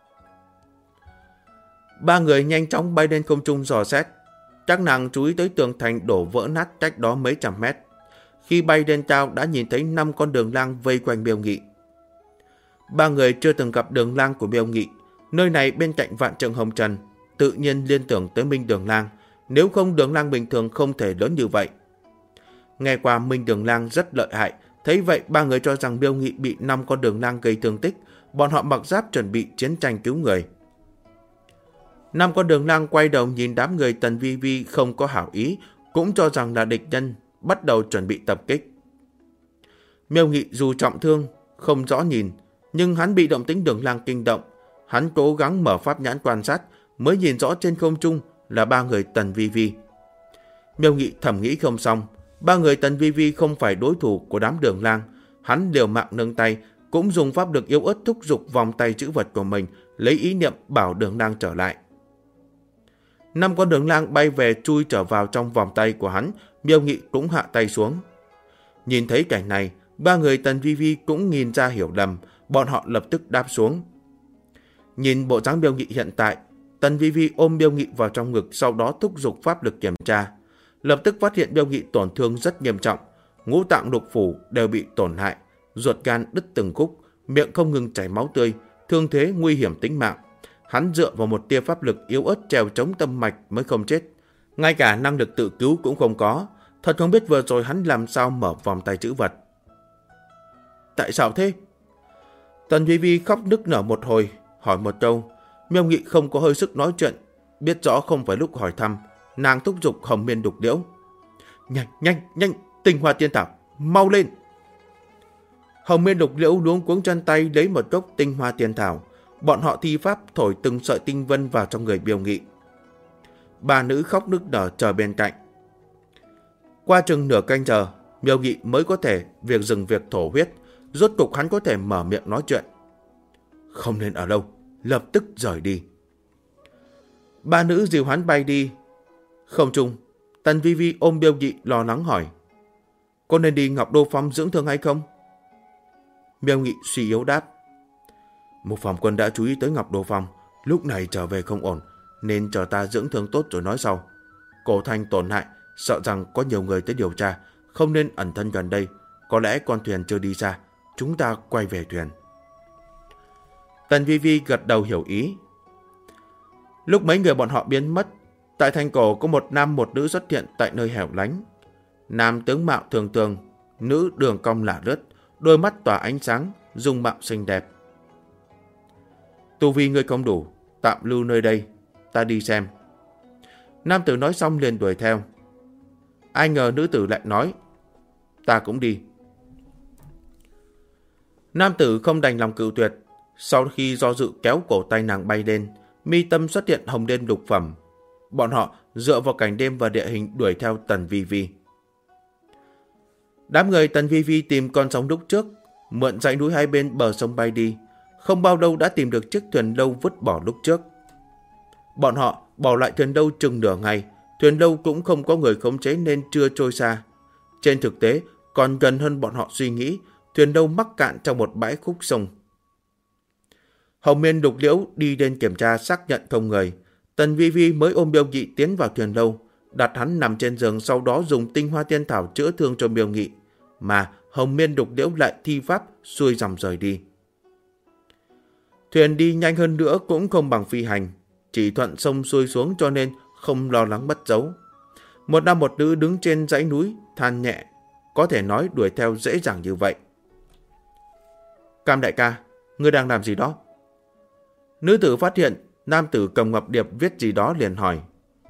Ba người nhanh chóng bay lên không trung dò xét. Các nàng chú ý tới tường thành đổ vỡ nát cách đó mấy trăm mét. Khi bay lên cao đã nhìn thấy 5 con đường lang vây quanh Miêu Nghị. Ba người chưa từng gặp đường lang của Miêu Nghị. Nơi này bên cạnh vạn trượng hồng trần, tự nhiên liên tưởng tới Minh Đường Lang. Nếu không đường lang bình thường không thể lớn như vậy. Nghe qua Minh Đường Lang rất lợi hại. Thấy vậy ba người cho rằng Miêu Nghị bị 5 con đường lang gây thương tích. Bọn họ mặc giáp chuẩn bị chiến tranh cứu người. 5 con đường lang quay đầu nhìn đám người Tần Vi Vi không có hảo ý, cũng cho rằng là địch nhân, bắt đầu chuẩn bị tập kích. Miêu Nghị dù trọng thương, không rõ nhìn, nhưng hắn bị động tĩnh đường lang kinh động. Hắn cố gắng mở pháp nhãn quan sát, mới nhìn rõ trên không trung là ba người Tần Vi Vi. Miêu Nghị thầm nghĩ không xong, ba người Tần Vi Vi không phải đối thủ của đám đường lang. Hắn liều mạng nâng tay, cũng dùng pháp lực yếu ớt thúc giục vòng tay chữ vật của mình, lấy ý niệm bảo đường lang trở lại. 5 con đường lang bay về chui trở vào trong vòng tay của hắn. Miêu Nghị cũng hạ tay xuống. Nhìn thấy cảnh này, ba người Tần Vi Vi cũng nhìn ra hiểu lầm, bọn họ lập tức đáp xuống. Nhìn bộ dáng Miêu Nghị hiện tại, Tần Vi Vi ôm Miêu Nghị vào trong ngực, sau đó thúc giục pháp lực kiểm tra. Lập tức phát hiện Miêu Nghị tổn thương rất nghiêm trọng, ngũ tạng lục phủ đều bị tổn hại, ruột gan đứt từng khúc, miệng không ngừng chảy máu tươi, thương thế nguy hiểm tính mạng. Hắn dựa vào một tia pháp lực yếu ớt trèo chống tâm mạch mới không chết. Ngay cả năng lực tự cứu cũng không có. Thật không biết vừa rồi hắn làm sao mở vòng tay chữ vật. Tại sao thế? Tần Vi Vi khóc nức nở một hồi, hỏi một câu. Miêu Nghị không có hơi sức nói chuyện, biết rõ không phải lúc hỏi thăm. Nàng thúc giục Hồng Miên Lục Liễu. Nhanh, tinh hoa tiên thảo, mau lên. Hồng Miên Lục Liễu luống cuống chân tay lấy một cốc tinh hoa tiên thảo. Bọn họ thi pháp thổi từng sợi tinh vân vào trong người Miêu Nghị. Ba nữ khóc nức nở chờ bên cạnh. Qua chừng nửa canh giờ, Miêu Nghị mới có thể việc dừng việc thổ huyết. Rốt cục hắn có thể mở miệng nói chuyện. Không nên ở lâu, lập tức rời đi. Ba nữ dìu hắn bay đi. Không trung, Tần Vi Vi ôm Miêu Nghị lo lắng hỏi. Có nên đi Ngọc Đô Phong dưỡng thương hay không? Miêu Nghị suy yếu đáp. Một phòng quân đã chú ý tới Ngọc Đô Phong, lúc này trở về không ổn, nên chờ ta dưỡng thương tốt rồi nói sau. Cổ thành tổn hại, sợ rằng có nhiều người tới điều tra, không nên ẩn thân gần đây. Có lẽ con thuyền chưa đi xa, chúng ta quay về thuyền. Tần Vi Vi gật đầu hiểu ý. Lúc mấy người bọn họ biến mất, tại thành cổ có một nam một nữ xuất hiện tại nơi hẻo lánh. Nam tướng mạo thường thường, nữ đường cong lả lướt, đôi mắt tỏa ánh sáng, dung mạo xinh đẹp. Tu vi ngươi không đủ, tạm lưu nơi đây, ta đi xem. Nam tử nói xong liền đuổi theo. Ai ngờ nữ tử lại nói, ta cũng đi. Nam tử không đành lòng cự tuyệt. Sau khi do dự kéo cổ tay nàng bay lên, mi tâm xuất hiện hồng đen lục phẩm. Bọn họ dựa vào cảnh đêm và địa hình đuổi theo Tần Vi Vi. Đám người Tần Vi Vi tìm con sóng lúc trước, mượn dãy núi hai bên bờ sông bay đi. Không bao lâu đã tìm được chiếc thuyền lâu vứt bỏ lúc trước. Bọn họ bỏ lại thuyền lâu chừng nửa ngày, thuyền lâu cũng không có người khống chế nên chưa trôi xa. Trên thực tế, còn gần hơn bọn họ suy nghĩ, thuyền lâu mắc cạn trong một bãi khúc sông. Hồng Miên Lục Liễu đi lên kiểm tra xác nhận không người. Tần Vi Vi mới ôm Miêu Nghị tiến vào thuyền lâu, đặt hắn nằm trên giường, sau đó dùng tinh hoa tiên thảo chữa thương cho Miêu Nghị. Mà Hồng Miên Lục Liễu lại thi pháp xuôi dòng rời đi. Thuyền đi nhanh hơn nữa cũng không bằng phi hành, chỉ thuận sông xuôi xuống cho nên không lo lắng bất giấu. Một nam một nữ đứng trên dãy núi, than nhẹ, có thể nói đuổi theo dễ dàng như vậy. Cam đại ca, ngươi đang làm gì đó? Nữ tử phát hiện nam tử cầm ngọc điệp viết gì đó liền hỏi.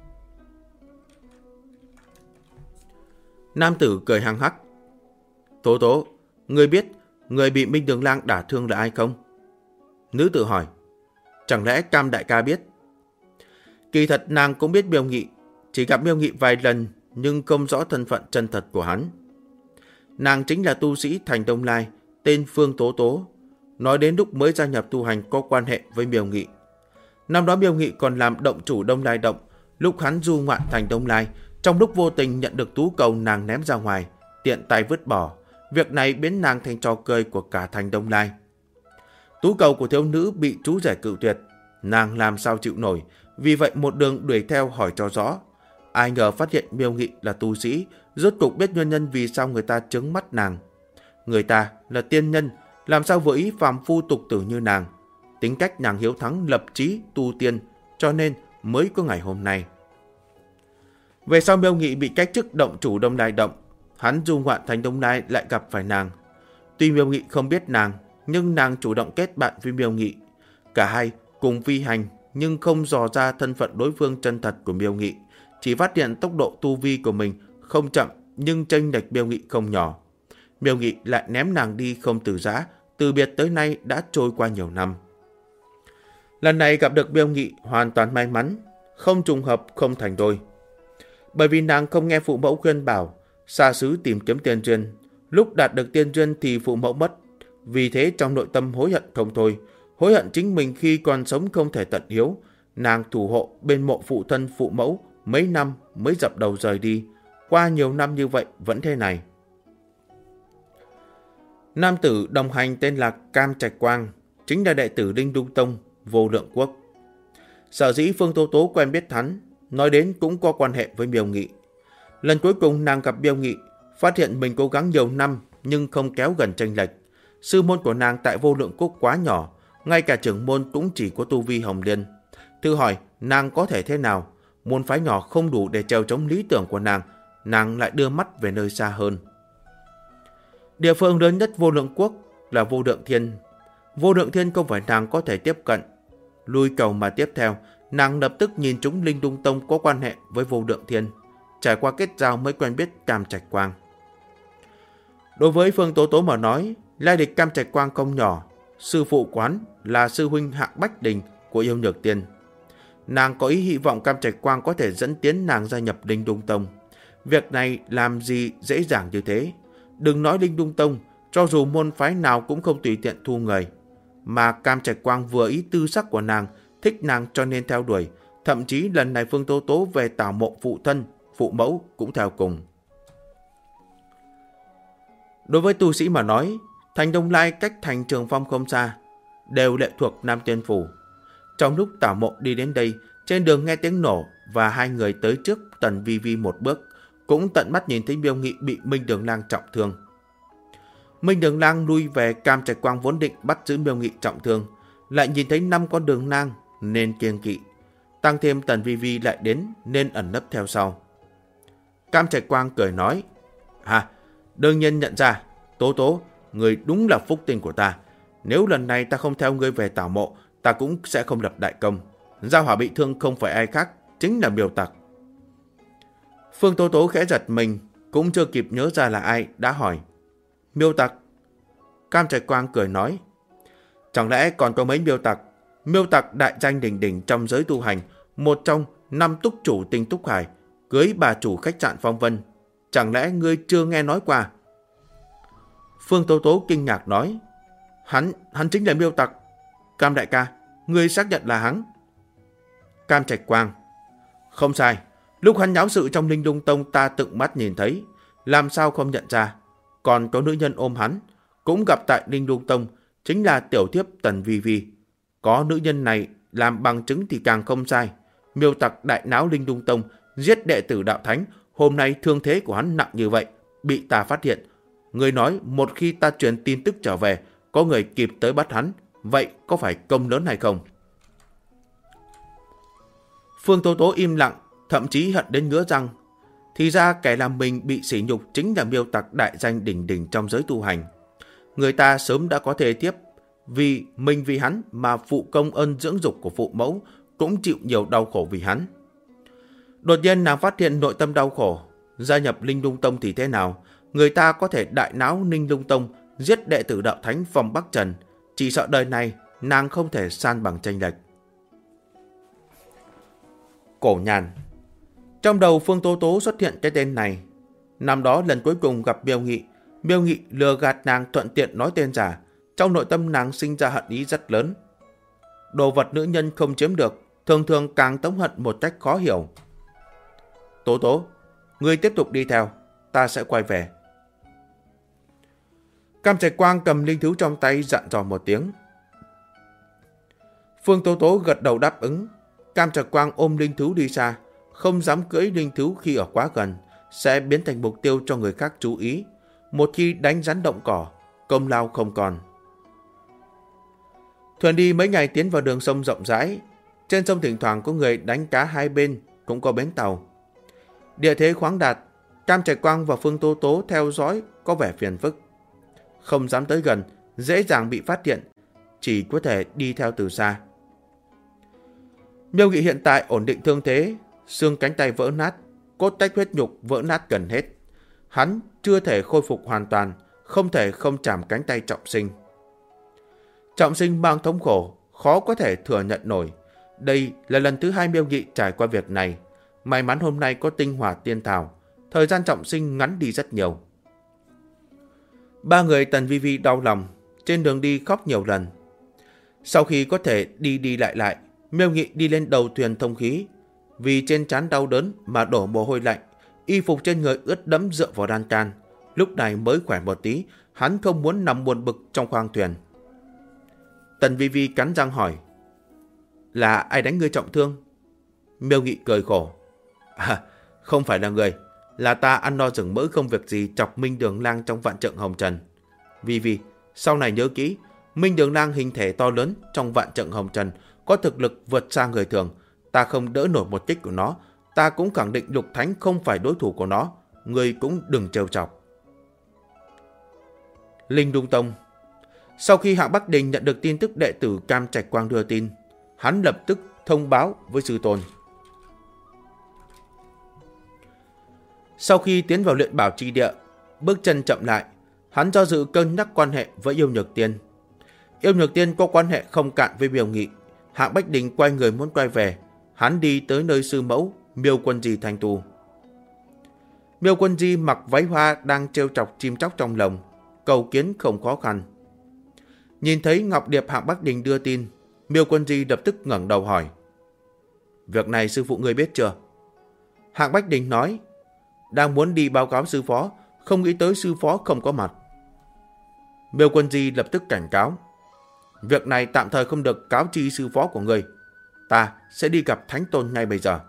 Nam tử cười hăng hắc. Tố tố, ngươi biết người bị Minh Đường Lang đả thương là ai không? Nữ tử hỏi. Chẳng lẽ Cam đại ca biết? Kỳ thật nàng cũng biết Miêu Nghị, chỉ gặp Miêu Nghị vài lần nhưng không rõ thân phận chân thật của hắn. Nàng chính là tu sĩ Thành Đông Lai, tên Phương Tố Tố, nói đến lúc mới gia nhập tu hành có quan hệ với Miêu Nghị. Năm đó Miêu Nghị còn làm động chủ Đông Lai Động, lúc hắn du ngoạn Thành Đông Lai, trong lúc vô tình nhận được tú cầu nàng ném ra ngoài, tiện tay vứt bỏ. Việc này biến nàng thành trò cười của cả Thành Đông Lai. Tú cầu của thiếu nữ bị chú rể cự tuyệt, nàng làm sao chịu nổi, vì vậy một đường đuổi theo hỏi cho rõ. Ai ngờ phát hiện Miêu Nghị là tu sĩ, rốt cục biết nguyên nhân vì sao người ta trướng mắt nàng. Người ta là tiên nhân, làm sao vừa ý phàm phu tục tử như nàng. Tính cách nàng hiếu thắng lập chí tu tiên, cho nên mới có ngày hôm nay. Về sau Miêu Nghị bị cách chức động chủ Đông Lai Động, hắn du ngoạn Thành Đông Lai lại gặp phải nàng. Tuy Miêu Nghị không biết nàng, nhưng nàng chủ động kết bạn với Miêu Nghị. Cả hai cùng phi hành, nhưng không dò ra thân phận đối phương chân thật của Miêu Nghị, chỉ phát hiện tốc độ tu vi của mình không chậm nhưng chênh lệch Miêu Nghị không nhỏ. Miêu Nghị lại ném nàng đi không từ giã, từ biệt tới nay đã trôi qua nhiều năm. Lần này gặp được Miêu Nghị hoàn toàn may mắn, không trùng hợp không thành đôi. Bởi vì nàng không nghe phụ mẫu khuyên bảo, xa xứ tìm kiếm tiên duyên, lúc đạt được tiên duyên thì phụ mẫu mất, vì thế trong nội tâm hối hận không thôi, hối hận chính mình khi còn sống không thể tận hiếu. Nàng thủ hộ bên mộ phụ thân phụ mẫu mấy năm mới dập đầu rời đi, qua nhiều năm như vậy vẫn thế này. Nam tử đồng hành tên là Cam Trạch Quang, chính là đệ tử Linh Đung Tông, Vô Lượng Quốc. Sở dĩ Phương Tố Tố quen biết hắn, nói đến cũng có quan hệ với Miêu Nghị. Lần cuối cùng nàng gặp Miêu Nghị, phát hiện mình cố gắng nhiều năm nhưng không kéo gần chênh lệch. Sư môn của nàng tại Vô Lượng Quốc quá nhỏ, ngay cả trưởng môn cũng chỉ có tu vi Hồng Liên. Thử hỏi nàng có thể thế nào? Môn phái nhỏ không đủ để trèo chống lý tưởng của nàng lại đưa mắt về nơi xa hơn. Địa phương lớn nhất Vô Lượng Quốc là Vô Lượng Thiên. Vô Lượng Thiên không phải nàng có thể tiếp cận. Lui cầu mà tiếp theo, nàng lập tức nhìn chúng Linh Đung Tông có quan hệ với Vô Lượng Thiên, trải qua kết giao mới quen biết Cam Trạch Quang. Đối với Phương Tố Tố mà nói, lai lịch Cam Trạch Quang không nhỏ. Sư phụ quán là sư huynh Hạng Bách Đình của Yêu Nhược Tiên. Nàng có ý hy vọng Cam Trạch Quang có thể dẫn tiến nàng gia nhập Linh Đung Tông. Việc này làm gì dễ dàng như thế. Đừng nói Linh Đung Tông, cho dù môn phái nào cũng không tùy tiện thu người. Mà Cam Trạch Quang vừa ý tư sắc của nàng, thích nàng cho nên theo đuổi. Thậm chí lần này Phương Tố Tố về tảo mộ phụ thân, phụ mẫu cũng theo cùng. Đối với tu sĩ mà nói, Thành Đông Lai cách thành Trường Phong không xa, đều lệ thuộc Nam Tiên Phủ. Trong lúc tảo mộ đi đến đây, trên đường nghe tiếng nổ và hai người tới trước Tần Vi Vi một bước, cũng tận mắt nhìn thấy Miêu Nghị bị Minh Đường Lang trọng thương. Minh Đường Lang lui về, Cam Trạch Quang vốn định bắt giữ Miêu Nghị trọng thương, lại nhìn thấy 5 con đường nang nên kiêng kỵ. Tăng thêm Tần Vi Vi lại đến nên ẩn nấp theo sau. Cam Trạch Quang cười nói, đương nhiên nhận ra, Tố Tố, người đúng là phúc tinh của ta. Nếu lần này ta không theo ngươi về tảo mộ, ta cũng sẽ không lập đại công. Gia hỏa bị thương không phải ai khác, chính là Miêu Tặc. Phương Tố Tố khẽ giật mình, cũng chưa kịp nhớ ra là ai, đã hỏi, Miêu Tặc? Cam Trạch Quang cười nói, chẳng lẽ còn có mấy Miêu Tặc? Miêu Tặc đại danh đỉnh đỉnh trong giới tu hành, một trong 5 túc chủ Tinh Túc Hải, cưới bà chủ khách sạn Phong Vân. Chẳng lẽ ngươi chưa nghe nói qua? Phương Tố Tố kinh ngạc nói, Hắn chính là Miêu Tặc. Cam đại ca, ngươi xác nhận là hắn? Cam Trạch Quang, không sai. Lúc hắn nháo sự trong Linh Đung Tông ta tận mắt nhìn thấy, làm sao không nhận ra. Còn có nữ nhân ôm hắn, cũng gặp tại Linh Đung Tông, chính là tiểu thiếp Tần Vi Vi. Có nữ nhân này làm bằng chứng thì càng không sai. Miêu Tặc đại náo Linh Đung Tông, giết đệ tử đạo thánh. Hôm nay thương thế của hắn nặng như vậy, bị ta phát hiện. Người nói một khi ta truyền tin tức trở về, có người kịp tới bắt hắn, vậy có phải công lớn hay không? Phương Tố Tố im lặng, thậm chí hận đến ngứa răng. Thì ra kẻ làm mình bị sỉ nhục chính là Miêu Tặc đại danh đỉnh đỉnh trong giới tu hành. Người ta sớm đã có thể tiếp, vì mình vì hắn mà phụ công ơn dưỡng dục của phụ mẫu, cũng chịu nhiều đau khổ vì hắn. Đột nhiên nàng phát hiện nội tâm đau khổ, gia nhập Linh Lung Tông thì thế nào? Người ta có thể đại náo Ninh Lung Tông, giết đệ tử đạo thánh Phong Bắc Trần, chỉ sợ đời này nàng không thể san bằng chênh lệch. Cổ Nhàn. Trong đầu Phương Tố Tố xuất hiện cái tên này. Năm đó lần cuối cùng gặp Miêu Nghị lừa gạt nàng thuận tiện nói tên giả, trong nội tâm nàng sinh ra hận ý rất lớn. Đồ vật nữ nhân không chiếm được, thường thường càng tống hận một cách khó hiểu. Tố Tố, ngươi tiếp tục đi theo, ta sẽ quay về. Cam Trạch Quang cầm linh thú trong tay dặn dò một tiếng. Phương Tố Tố gật đầu đáp ứng. Cam Trạch Quang ôm linh thú đi xa, không dám cưỡi linh thú khi ở quá gần, sẽ biến thành mục tiêu cho người khác chú ý. Một khi đánh rắn động cỏ, công lao không còn. Thuyền đi mấy ngày tiến vào đường sông rộng rãi. Trên sông thỉnh thoảng có người đánh cá, hai bên cũng có bến tàu. Địa thế khoáng đạt, Cam Trạch Quang và Phương Tố Tố theo dõi có vẻ phiền phức. Không dám tới gần, dễ dàng bị phát hiện, chỉ có thể đi theo từ xa. Miêu Nghị hiện tại ổn định thương thế, xương cánh tay vỡ nát, cốt tách huyết nhục vỡ nát gần hết. Hắn chưa thể khôi phục hoàn toàn, không thể không chạm cánh tay Trọng Sinh. Trọng Sinh mang thống khổ, khó có thể thừa nhận nổi. Đây là lần thứ hai Miêu Nghị trải qua việc này. May mắn hôm nay có tinh hỏa tiên thảo, thời gian Trọng Sinh ngắn đi rất nhiều. Ba người Tần Vi Vi đau lòng, trên đường đi khóc nhiều lần. Sau khi có thể đi lại, Miêu Nghị đi lên đầu thuyền thông khí. Vì trên trán đau đớn mà đổ mồ hôi lạnh, y phục trên người ướt đẫm dựa vào lan can. Lúc này mới khỏe một tí, hắn không muốn nằm buồn bực trong khoang thuyền. Tần Vi Vi cắn răng hỏi, là ai đánh ngươi trọng thương? Miêu Nghị cười khổ, không phải là người, là ta ăn no rừng mỡ không việc gì chọc Minh Đường Lang trong vạn trận hồng trần. Vi Vi, sau này nhớ kỹ, Minh Đường Lang hình thể to lớn trong vạn trận hồng trần, có thực lực vượt xa người thường. Ta không đỡ nổi một kích của nó, ta cũng khẳng định Lục Thánh không phải đối thủ của nó, người cũng đừng trêu chọc. Linh Lung Tông. Sau khi Hạng Bắc Đình nhận được tin tức đệ tử Cam Trạch Quang đưa tin, hắn lập tức thông báo với sư tôn. Sau khi tiến vào luyện bảo chi địa, bước chân chậm lại, hắn do dự cân nhắc quan hệ với Yêu Nhược Tiên. Yêu Nhược Tiên có quan hệ không cạn với Miêu Nghị. Hạng Bách Đình quay người muốn quay về, hắn đi tới nơi sư mẫu Miêu Quân Di thành tu. Miêu Quân Di mặc váy hoa đang trêu chọc chim chóc trong lồng, cầu kiến không khó khăn. Nhìn thấy Ngọc Điệp Hạng Bách Đình đưa tin, Miêu Quân Di lập tức ngẩng đầu hỏi, việc này sư phụ người biết chưa? Hạng Bách Đình nói, đang muốn đi báo cáo sư phó, không nghĩ tới sư phó không có mặt. Miêu Quân Di lập tức cảnh cáo, việc này tạm thời không được cáo chi sư phó của người, ta sẽ đi gặp Thánh Tôn ngay bây giờ.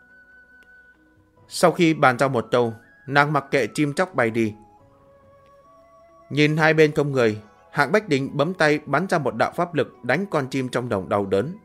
Sau khi bàn giao một câu, nàng mặc kệ chim chóc bay đi. Nhìn hai bên không người, Hạng Bách Đình bấm tay bắn ra một đạo pháp lực đánh con chim trong đồng đau đớn.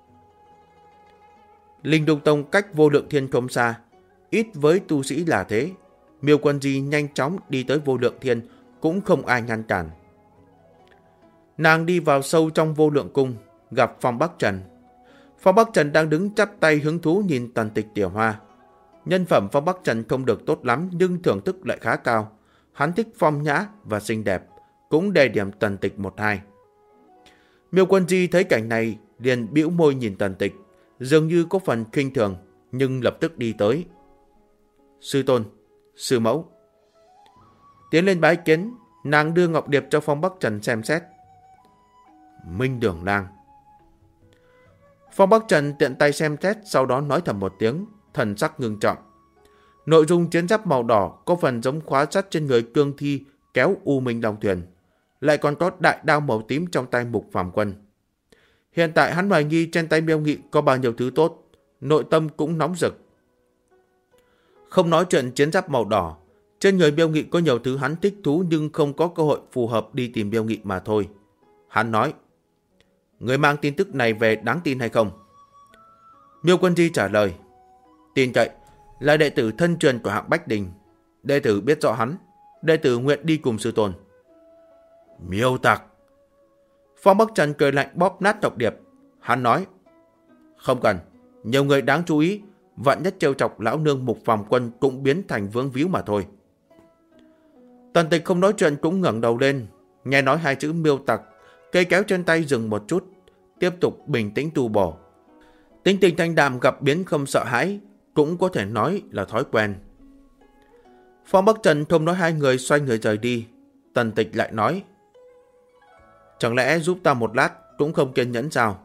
Linh Lung Tông cách Vô Lượng Thiên không xa, ít với tu sĩ là thế. Miêu Quân Di nhanh chóng đi tới Vô Lượng Thiên, cũng không ai ngăn cản. Nàng đi vào sâu trong Vô Lượng Cung, gặp Phong Bắc Trần. Phong Bắc Trần đang đứng chắp tay hứng thú nhìn Tần Tịch Tiểu Hoa. Nhân phẩm Phong Bắc Trần không được tốt lắm nhưng thưởng thức lại khá cao. Hắn thích phong nhã và xinh đẹp, cũng đề điểm Tần Tịch 1-2. Miêu Quân Di thấy cảnh này liền bĩu môi nhìn Tần Tịch, dường như có phần khinh thường, nhưng lập tức đi tới. Sư tôn, sư mẫu. Tiến lên bái kiến, nàng đưa ngọc điệp cho Phong Bắc Trần xem xét. Minh Đường Lang. Phong Bắc Trần tiện tay xem xét, sau đó nói thầm một tiếng, thần sắc ngưng trọng. Nội dung chiến giáp màu đỏ có phần giống khóa sắt trên người cương thi kéo U Minh Long Thuyền, lại còn có đại đao màu tím trong tay Mục Phàm Quân. Hiện tại hắn hoài nghi trên tay Miêu Nghị có bao nhiêu thứ tốt, nội tâm cũng nóng rực. Không nói chuyện chiến giáp màu đỏ, trên người Miêu Nghị có nhiều thứ hắn thích thú nhưng không có cơ hội phù hợp đi tìm Miêu Nghị mà thôi. Hắn nói, người mang tin tức này về đáng tin hay không? Miêu Quân Di trả lời, Tin cậy, là đệ tử thân truyền của Hạng Bách Đình. Đệ tử biết rõ hắn, đệ tử nguyện đi cùng sư tôn. Miêu tặc! Phong Bắc Trần cười lạnh bóp nát Tộc Điệp. Hắn nói, không cần, nhiều người đáng chú ý, vạn nhất trêu chọc lão nương Mục Phàm Quân cũng biến thành vướng víu mà thôi. Tần Tịch không nói chuyện cũng ngẩng đầu lên, nghe nói hai chữ miêu tặc, cây kéo trên tay dừng một chút, tiếp tục bình tĩnh tu bổ. Tính tình thanh đạm gặp biến không sợ hãi, cũng có thể nói là thói quen. Phong Bắc Trần không nói hai người xoay người rời đi. Tần Tịch lại nói, chẳng lẽ giúp ta một lát cũng không kiên nhẫn sao?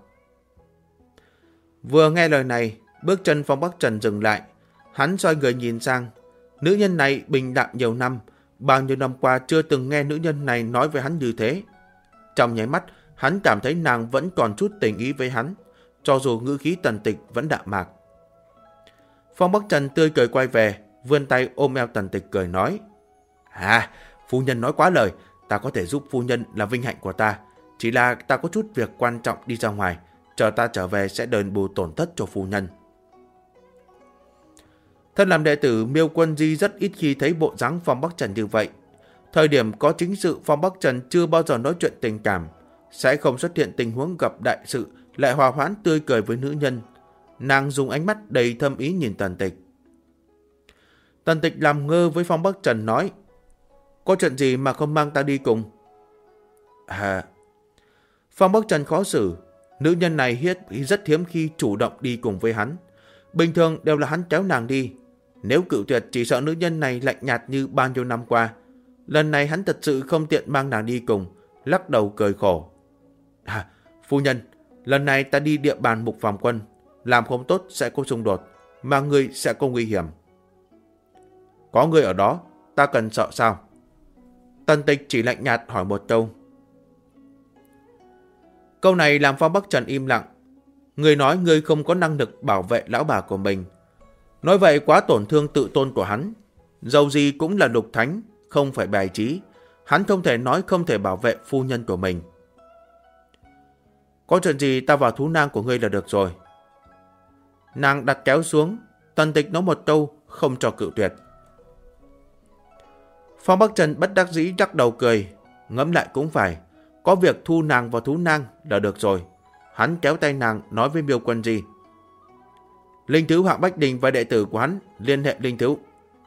Vừa nghe lời này, bước chân Phong Bắc Trần dừng lại. Hắn xoay người nhìn sang. Nữ nhân này bình đạm nhiều năm, bao nhiêu năm qua chưa từng nghe nữ nhân này nói với hắn như thế. Trong nháy mắt, hắn cảm thấy nàng vẫn còn chút tình ý với hắn, cho dù ngữ khí Tần Tịch vẫn đạm mạc. Phong Bắc Trần tươi cười quay về, vươn tay ôm eo Tần Tịch cười nói, phu nhân nói quá lời, ta có thể giúp phu nhân là vinh hạnh của ta. Chỉ là ta có chút việc quan trọng đi ra ngoài, chờ ta trở về sẽ đền bù tổn thất cho phu nhân. Thân làm đệ tử, Miêu Quân Di rất ít khi thấy bộ dáng Phong Bắc Trần như vậy. Thời điểm có chính sự, Phong Bắc Trần chưa bao giờ nói chuyện tình cảm, sẽ không xuất hiện tình huống gặp đại sự lại hòa hoãn tươi cười với nữ nhân. Nàng dùng ánh mắt đầy thâm ý nhìn Tần Tịch. Tần Tịch làm ngơ với Phong Bắc Trần nói, có chuyện gì mà không mang ta đi cùng? Phong Bắc Trần khó xử. Nữ nhân này rất hiếm khi chủ động đi cùng với hắn. Bình thường đều là hắn kéo nàng đi. Nếu cự tuyệt chỉ sợ nữ nhân này lạnh nhạt như bao nhiêu năm qua. Lần này hắn thật sự không tiện mang nàng đi cùng, lắc đầu cười khổ. Phu nhân, lần này ta đi địa bàn Mục Phàm Quân, làm không tốt sẽ có xung đột, mà ngươi sẽ có nguy hiểm. Có ngươi ở đó, ta cần sợ sao? Tần Tịch chỉ lạnh nhạt hỏi một câu. Câu này làm Phong Bắc Trần im lặng. Người nói ngươi không có năng lực bảo vệ lão bà của mình. Nói vậy quá tổn thương tự tôn của hắn. Dầu gì cũng là lục thánh, không phải bài trí. Hắn không thể nói không thể bảo vệ phu nhân của mình. Có chuyện gì ta vào thú nang của ngươi là được rồi. Nàng đặt kéo xuống. Tần Tịch nói một câu, không cho cự tuyệt. Phong Bắc Trần bất đắc dĩ lắc đầu cười. Ngẫm lại cũng phải, có việc thu nàng vào thú nang là được rồi. Hắn kéo tay nàng nói với Miêu Quân Di. Linh Thiếu Hạng Bách Đình và đệ tử của hắn liên hệ Linh Thiếu.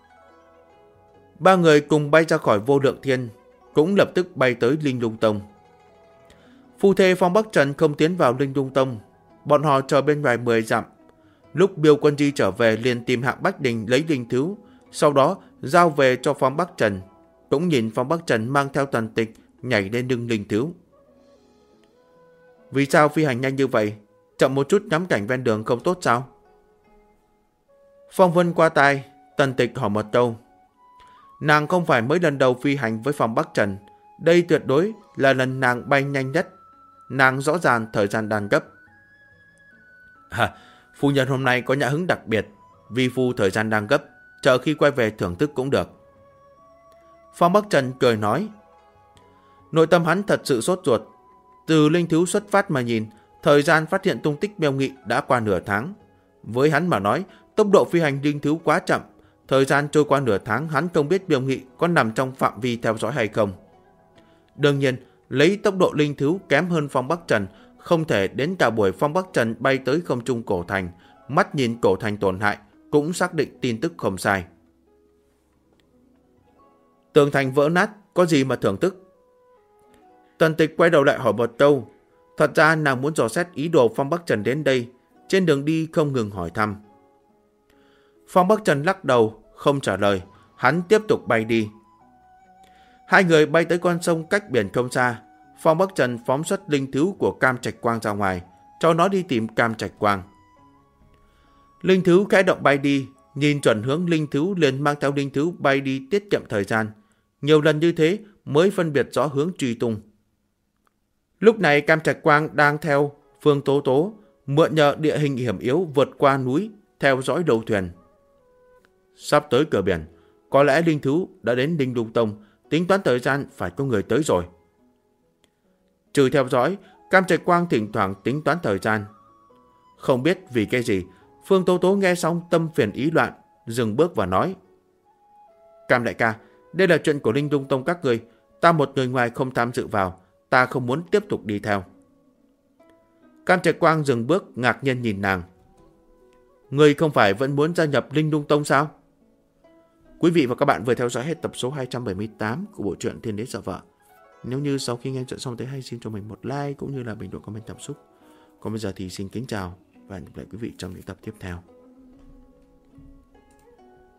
Ba người cùng bay ra khỏi Vô Lượng Thiên, cũng lập tức bay tới Linh Lung Tông. Phu thê Phong Bắc Trần không tiến vào Linh Lung Tông, bọn họ chờ bên ngoài 10 dặm. Lúc Miêu Quân Di trở về liền tìm Hạng Bách Đình lấy Linh Thiếu, sau đó giao về cho Phong Bắc Trần. Cũng nhìn Phong Bắc Trần mang theo Tần Tịch nhảy lên lưng Linh Thiếu. Vì sao phi hành nhanh như vậy? Chậm một chút ngắm cảnh ven đường không tốt sao? Phong Vân qua tai, Tần Tịch hỏi một câu. Nàng không phải mới lần đầu phi hành với Phong Bắc Trần. Đây tuyệt đối là lần nàng bay nhanh nhất. Nàng rõ ràng thời gian đang gấp. Phu nhân hôm nay có nhã hứng đặc biệt. Vi phu thời gian đang gấp, chờ khi quay về thưởng thức cũng được. Phong Bắc Trần cười nói. Nội tâm hắn thật sự sốt ruột. Từ Linh Thiếu xuất phát mà nhìn, thời gian phát hiện tung tích Miêu Nghị đã qua nửa tháng. Với hắn mà nói, tốc độ phi hành Linh Thiếu quá chậm. Thời gian trôi qua nửa tháng, hắn không biết Miêu Nghị có nằm trong phạm vi theo dõi hay không. Đương nhiên, lấy tốc độ Linh Thiếu kém hơn Phong Bắc Trần, không thể đến cả buổi Phong Bắc Trần bay tới không trung cổ thành, mắt nhìn cổ thành tổn hại, cũng xác định tin tức không sai. Tường thành vỡ nát, có gì mà thưởng thức? Tần Tịch quay đầu lại hỏi một câu. Thật ra nàng muốn dò xét ý đồ Phong Bắc Trần đến đây, trên đường đi không ngừng hỏi thăm. Phong Bắc Trần lắc đầu, không trả lời, hắn tiếp tục bay đi. Hai người bay tới con sông cách biển không xa. Phong Bắc Trần phóng xuất Linh Thiếu của Cam Trạch Quang ra ngoài, cho nó đi tìm Cam Trạch Quang. Linh Thiếu khẽ động bay đi, nhìn chuẩn hướng Linh Thiếu liền mang theo Linh Thiếu bay đi tiết kiệm thời gian. Nhiều lần như thế mới phân biệt rõ hướng truy tung. Lúc này Cam Trạch Quang đang theo Phương Tố Tố, mượn nhờ địa hình hiểm yếu vượt qua núi, theo dõi đầu thuyền. Sắp tới cửa biển, có lẽ Linh Thiếu đã đến Linh Lung Tông, tính toán thời gian phải có người tới rồi. Trừ theo dõi, Cam Trạch Quang thỉnh thoảng tính toán thời gian. Không biết vì cái gì, Phương Tố Tố nghe xong tâm phiền ý loạn, dừng bước và nói: Cam đại ca, đây là chuyện của Linh Lung Tông các người, ta một người ngoài không tham dự vào, ta không muốn tiếp tục đi theo. Cam Trạch Quang dừng bước ngạc nhiên nhìn nàng. Người không phải vẫn muốn gia nhập Linh Lung Tông sao? Quý vị và các bạn vừa theo dõi hết tập số 278 của bộ truyện Thiên Đế Sợ Vợ. Nếu như sau khi nghe chuyện xong thấy hay, xin cho mình một like cũng như là bình luận comment cảm xúc. Còn bây giờ thì xin kính chào và hẹn gặp lại quý vị trong những tập tiếp theo.